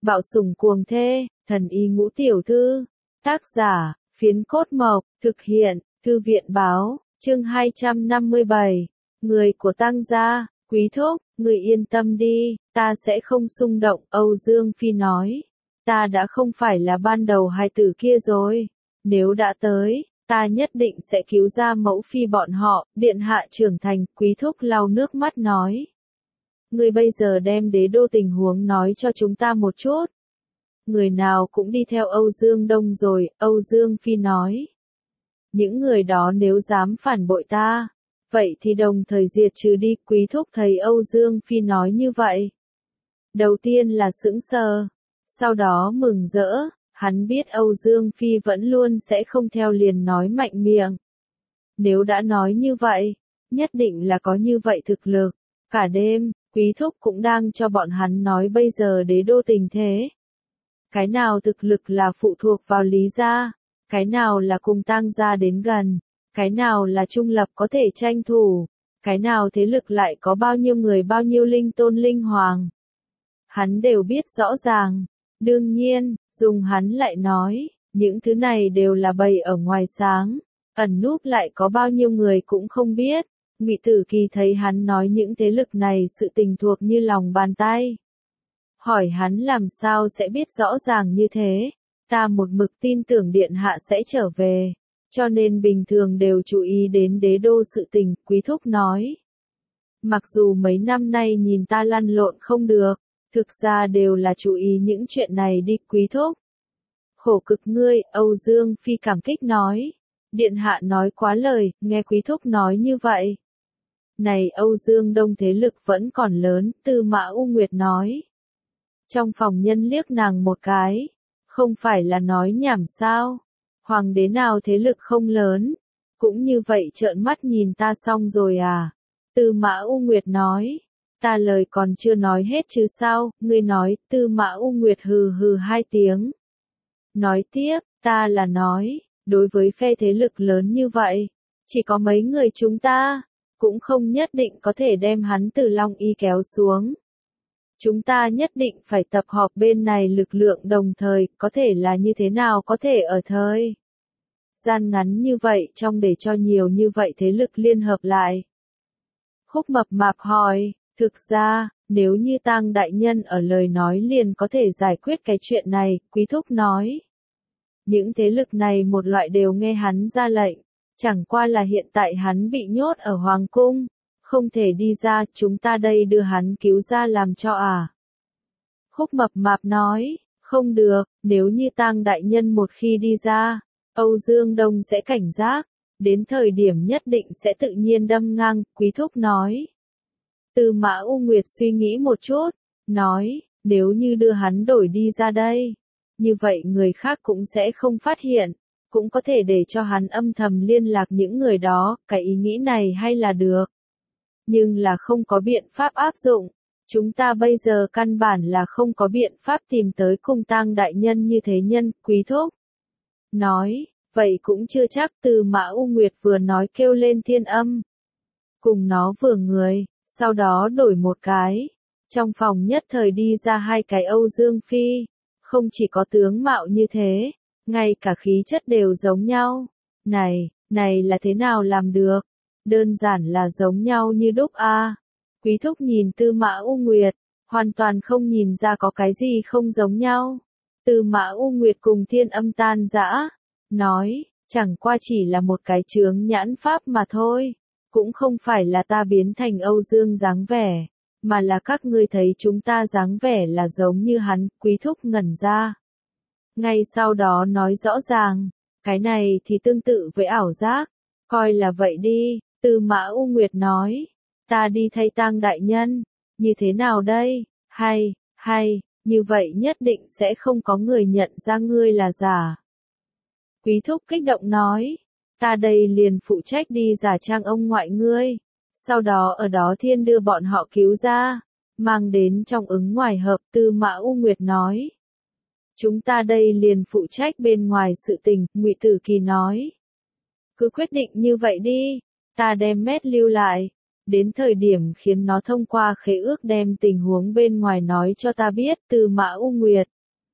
Bạo sủng cuồng thê, thần y ngũ tiểu thư. Tác giả, Phiến Cốt Mộc, thực hiện, Thư viện báo, chương 257. Người của Tăng gia, Quý thúc, người yên tâm đi, ta sẽ không xung động, Âu Dương Phi nói. Ta đã không phải là ban đầu hai tử kia rồi. Nếu đã tới, ta nhất định sẽ cứu ra mẫu phi bọn họ, điện hạ trưởng thành, Quý thúc lau nước mắt nói. Người bây giờ đem đế đô tình huống nói cho chúng ta một chút. Người nào cũng đi theo Âu Dương Đông rồi, Âu Dương Phi nói. Những người đó nếu dám phản bội ta, vậy thì đồng thời diệt trừ đi, Quý thúc thấy Âu Dương Phi nói như vậy. Đầu tiên là sững sờ, sau đó mừng rỡ, hắn biết Âu Dương Phi vẫn luôn sẽ không theo liền nói mạnh miệng. Nếu đã nói như vậy, nhất định là có như vậy thực lực. Cả đêm, Quý thúc cũng đang cho bọn hắn nói bây giờ đế đô tình thế. Cái nào thực lực là phụ thuộc vào Lý gia, cái nào là cùng Tang gia đến gần, cái nào là trung lập có thể tranh thủ, cái nào thế lực lại có bao nhiêu người bao nhiêu linh tôn linh hoàng. Hắn đều biết rõ ràng, đương nhiên, dùng hắn lại nói, những thứ này đều là bày ở ngoài sáng, ẩn núp lại có bao nhiêu người cũng không biết. Ngụy Tử Kỳ thấy hắn nói những thế lực này sự tình thuộc như lòng bàn tay. Hỏi hắn làm sao sẽ biết rõ ràng như thế, ta một mực tin tưởng điện hạ sẽ trở về, cho nên bình thường đều chú ý đến đế đô sự tình, Quý thúc nói. Mặc dù mấy năm nay nhìn ta lăn lộn không được, thực ra đều là chú ý những chuyện này đi, Quý thúc. Khổ cực ngươi, Âu Dương Phi cảm kích nói. Điện hạ nói quá lời, nghe Quý thúc nói như vậy. Này Âu Dương Đông thế lực vẫn còn lớn, Tư Mã U Nguyệt nói. Trong phòng nhân liếc nàng một cái, không phải là nói nhảm sao, hoàng đế nào thế lực không lớn, cũng như vậy trợn mắt nhìn ta xong rồi à. Tư Mã U Nguyệt nói, ta lời còn chưa nói hết chứ sao, ngươi nói, Tư Mã U Nguyệt hừ hừ hai tiếng. Nói tiếp, ta là nói, đối với phe thế lực lớn như vậy, chỉ có mấy người chúng ta, cũng không nhất định có thể đem hắn từ Long Y kéo xuống. Chúng ta nhất định phải tập họp bên này lực lượng đồng thời, có thể là như thế nào có thể ở thời gian ngắn như vậy trong để cho nhiều như vậy thế lực liên hợp lại. Khúc Mập Mạp hỏi, thực ra, nếu như Tang đại nhân ở lời nói liền có thể giải quyết cái chuyện này, Quý thúc nói. Những thế lực này một loại đều nghe hắn ra lệnh, chẳng qua là hiện tại hắn bị nhốt ở Hoàng cung. Không thể đi ra, chúng ta đây đưa hắn cứu ra làm cho à. Khúc Mập Mạp nói, không được, nếu như Tang đại nhân một khi đi ra, Âu Dương Đông sẽ cảnh giác, đến thời điểm nhất định sẽ tự nhiên đâm ngang, Quý thúc nói. Tư Mã U Nguyệt suy nghĩ một chút, nói, nếu như đưa hắn đổi đi ra đây, như vậy người khác cũng sẽ không phát hiện, cũng có thể để cho hắn âm thầm liên lạc những người đó, cái ý nghĩ này hay là được. Nhưng là không có biện pháp áp dụng, chúng ta bây giờ căn bản là không có biện pháp tìm tới cùng Tang đại nhân như thế nhân, Quý thúc. Nói, vậy cũng chưa chắc. Tư Mã U Nguyệt vừa nói kêu lên Thiên Âm. Cùng nó vừa người, sau đó đổi một cái. Trong phòng nhất thời đi ra hai cái Âu Dương Phi, không chỉ có tướng mạo như thế, ngay cả khí chất đều giống nhau. Này là thế nào làm được? Đơn giản là giống nhau như đúc a. Quý thúc nhìn Tư Mã U Nguyệt, hoàn toàn không nhìn ra có cái gì không giống nhau. Tư Mã U Nguyệt cùng Thiên Âm tan rã, nói, chẳng qua chỉ là một cái chướng nhãn pháp mà thôi, cũng không phải là ta biến thành Âu Dương dáng vẻ, mà là các ngươi thấy chúng ta dáng vẻ là giống như hắn. Quý thúc ngẩn ra. Ngay sau đó nói rõ ràng, cái này thì tương tự với ảo giác, coi là vậy đi. Tư Mã U Nguyệt nói, ta đi thay Tang đại nhân, như thế nào đây, hay, như vậy nhất định sẽ không có người nhận ra ngươi là giả. Quý thúc kích động nói, ta đây liền phụ trách đi giả trang ông ngoại ngươi, sau đó ở đó thiên đưa bọn họ cứu ra, mang đến trong ứng ngoài hợp. Tư Mã U Nguyệt nói, chúng ta đây liền phụ trách bên ngoài sự tình, Ngụy Tử Kỳ nói. Cứ quyết định như vậy đi. Ta đem mét lưu lại, đến thời điểm khiến nó thông qua khế ước đem tình huống bên ngoài nói cho ta biết. Tư Mã U Nguyệt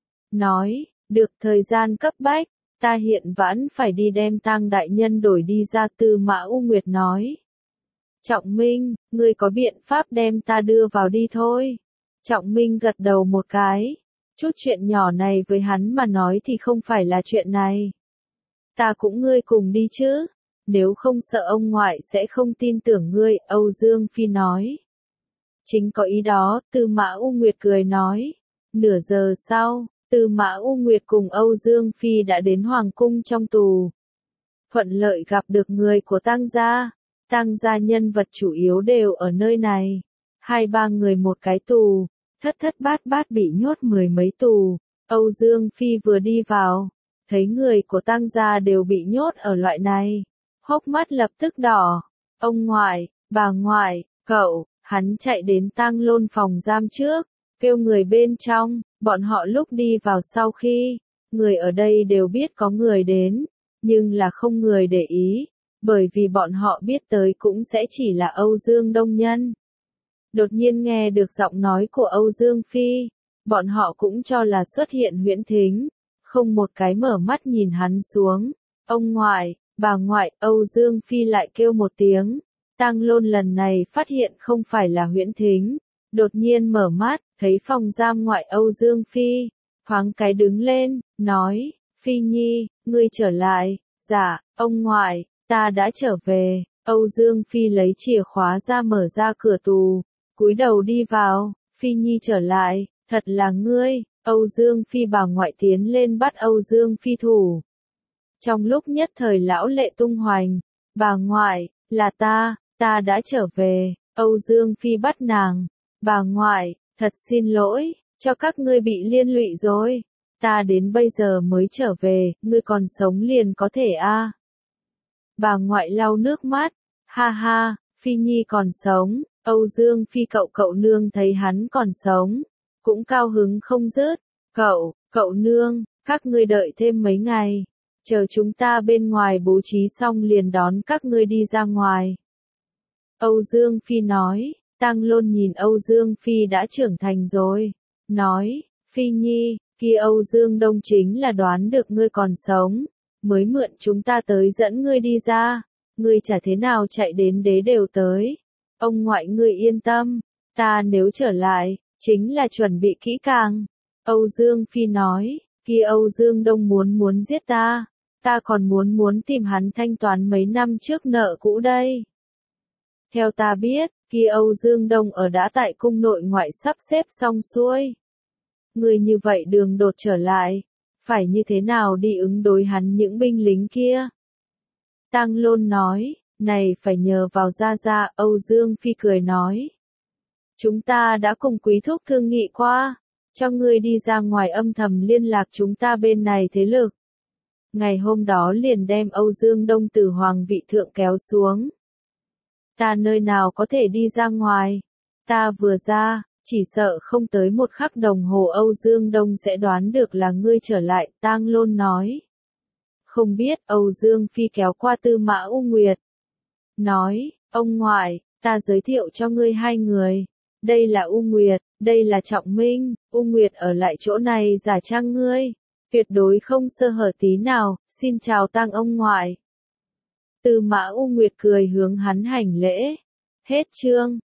nói, được, thời gian cấp bách, ta hiện vãn phải đi đem Tang đại nhân đổi đi ra. Tư Mã U Nguyệt nói, Trọng Minh, ngươi có biện pháp đem ta đưa vào đi thôi. Trọng Minh gật đầu một cái, chút chuyện nhỏ này với hắn mà nói thì không phải là chuyện này. Ta cũng ngươi cùng đi chứ, nếu không sợ ông ngoại sẽ không tin tưởng ngươi. Âu Dương Phi nói, chính có ý đó. Tư Mã U Nguyệt cười nói, nửa giờ sau, Tư Mã U Nguyệt cùng Âu Dương Phi đã đến Hoàng cung trong tù. Thuận lợi gặp được người của Tang gia. Tang gia nhân vật chủ yếu đều ở nơi này. 2-3 người một cái tù, thất thất bát bát bị nhốt 10 mấy tù. Âu Dương Phi vừa đi vào, thấy người của Tang gia đều bị nhốt ở loại này. Hốc mắt lập tức đỏ. Ông ngoại, bà ngoại, cậu, hắn chạy đến Tang Lôn phòng giam trước, kêu người bên trong. Bọn họ lúc đi vào sau khi, người ở đây đều biết có người đến, nhưng là không người để ý, bởi vì bọn họ biết tới cũng sẽ chỉ là Âu Dương Đông Nhân. Đột nhiên nghe được giọng nói của Âu Dương Phi, bọn họ cũng cho là xuất hiện huyễn thính, không một cái mở mắt nhìn hắn xuống. Ông ngoại, bà ngoại. Âu Dương Phi lại kêu một tiếng. Tang Lôn lần này phát hiện không phải là huyễn thính, đột nhiên mở mắt, thấy phòng giam ngoại Âu Dương Phi, thoáng cái đứng lên, nói, Phi Nhi, ngươi trở lại. Dạ, ông ngoại, ta đã trở về. Âu Dương Phi lấy chìa khóa ra mở ra cửa tù, cúi đầu đi vào. Phi Nhi trở lại, thật là ngươi. Âu Dương Phi bà ngoại tiến lên bắt Âu Dương Phi thủ. Trong lúc nhất thời lão lệ tung hoành, bà ngoại, là ta đã trở về. Âu Dương Phi bắt nàng, bà ngoại, thật xin lỗi, cho các ngươi bị liên lụy rồi. Ta đến bây giờ mới trở về, ngươi còn sống liền có thể a. Bà ngoại lau nước mắt, ha ha, Phi Nhi còn sống. Âu Dương Phi cậu nương thấy hắn còn sống, cũng cao hứng không dứt. Cậu nương, các ngươi đợi thêm mấy ngày, chờ chúng ta bên ngoài bố trí xong liền đón các ngươi đi ra ngoài. Âu Dương Phi nói. Tang Lôn nhìn Âu Dương Phi đã trưởng thành rồi, nói, Phi Nhi, kia Âu Dương Đông chính là đoán được ngươi còn sống, mới mượn chúng ta tới dẫn ngươi đi ra, ngươi chả thế nào chạy đến đế đều tới. Ông ngoại ngươi yên tâm, ta nếu trở lại, chính là chuẩn bị kỹ càng. Âu Dương Phi nói, kia Âu Dương Đông muốn giết ta còn muốn tìm hắn thanh toán mấy năm trước nợ cũ đây. Theo ta biết, kia Âu Dương Đông ở đã tại cung nội ngoại sắp xếp xong xuôi. Người như vậy đường đột trở lại, phải như thế nào đi ứng đối hắn những binh lính kia? Tang Lôn nói, này phải nhờ vào Gia Gia. Âu Dương Phi cười nói, chúng ta đã cùng quý thúc thương nghị qua, cho ngươi đi ra ngoài âm thầm liên lạc chúng ta bên này thế lực. Ngày hôm đó liền đem Âu Dương Đông từ hoàng vị thượng kéo xuống. Ta nơi nào có thể đi ra ngoài, ta vừa ra, chỉ sợ không tới một khắc đồng hồ Âu Dương Đông sẽ đoán được là ngươi trở lại. Tang Lôn nói. Không biết. Âu Dương Phi kéo qua Tư Mã U Nguyệt, nói, ông ngoại, ta giới thiệu cho ngươi 2 người, đây là U Nguyệt, đây là Trọng Minh. U Nguyệt ở lại chỗ này giả trang ngươi, tuyệt đối không sơ hở tí nào. Xin chào Tang ông ngoại. Tư Mã U Nguyệt cười hướng hắn hành lễ. Hết chương.